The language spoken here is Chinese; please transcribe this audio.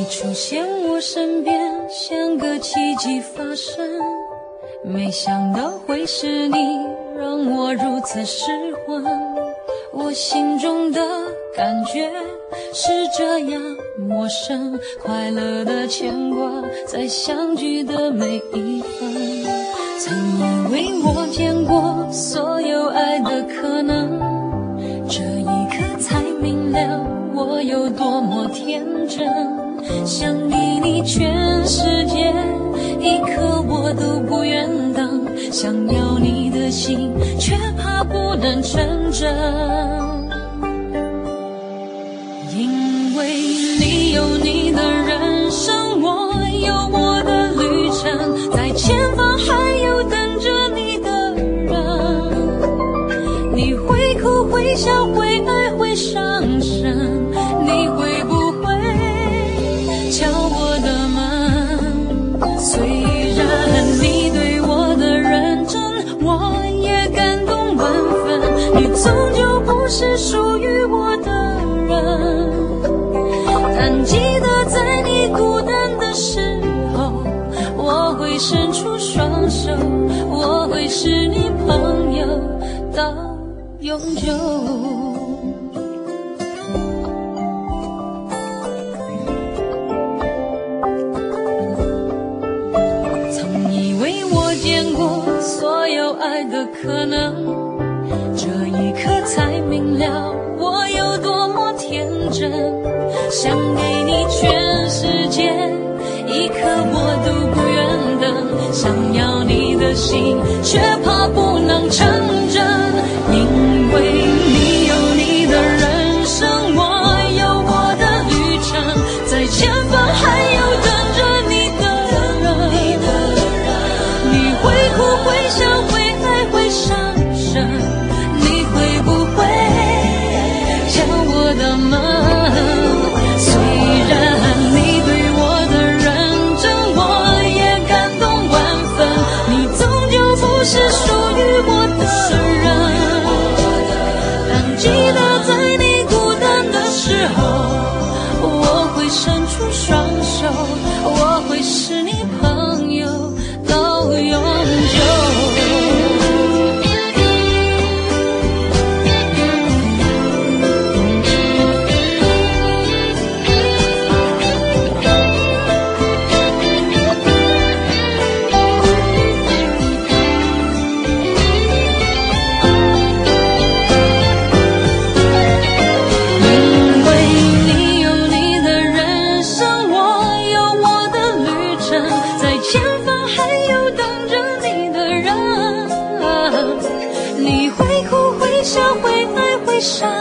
出现我身边，像个奇迹发生。没想到会是你，让我如此失魂。我心中的感觉是这样陌生，快乐的牵挂在相聚的每一分。曾以为我见过所有爱的可能，这一刻才明了我有多么天真。想给你全世界，一刻我都不愿等，想要你的心，却怕不能成真。因为你有你的人生，我有我的旅程，在前方还有等着你的人。你会哭会笑会爱会伤神，你会不会敲我的门？虽然你对我的认真，我也感动万分，你终究不是属于我的人。但记得在你孤单的时候，我会伸出双手，我会是你朋友到永久。所有爱的可能，这一刻才明了我有多么天真。想给你全世界，一刻我都不愿等，想要你的心，却怕不能成真。因为你有你的人生，我有我的旅程，在前方还有等着你的人。你会哭会笑会爱会伤神，你会不会敲我的门？虽然你对我的认真，我也感动万分，你终究不是属于我的人。但记得在你孤单的时候，我会伸出双手，我会是你朋友到永久。你会哭会笑会爱会伤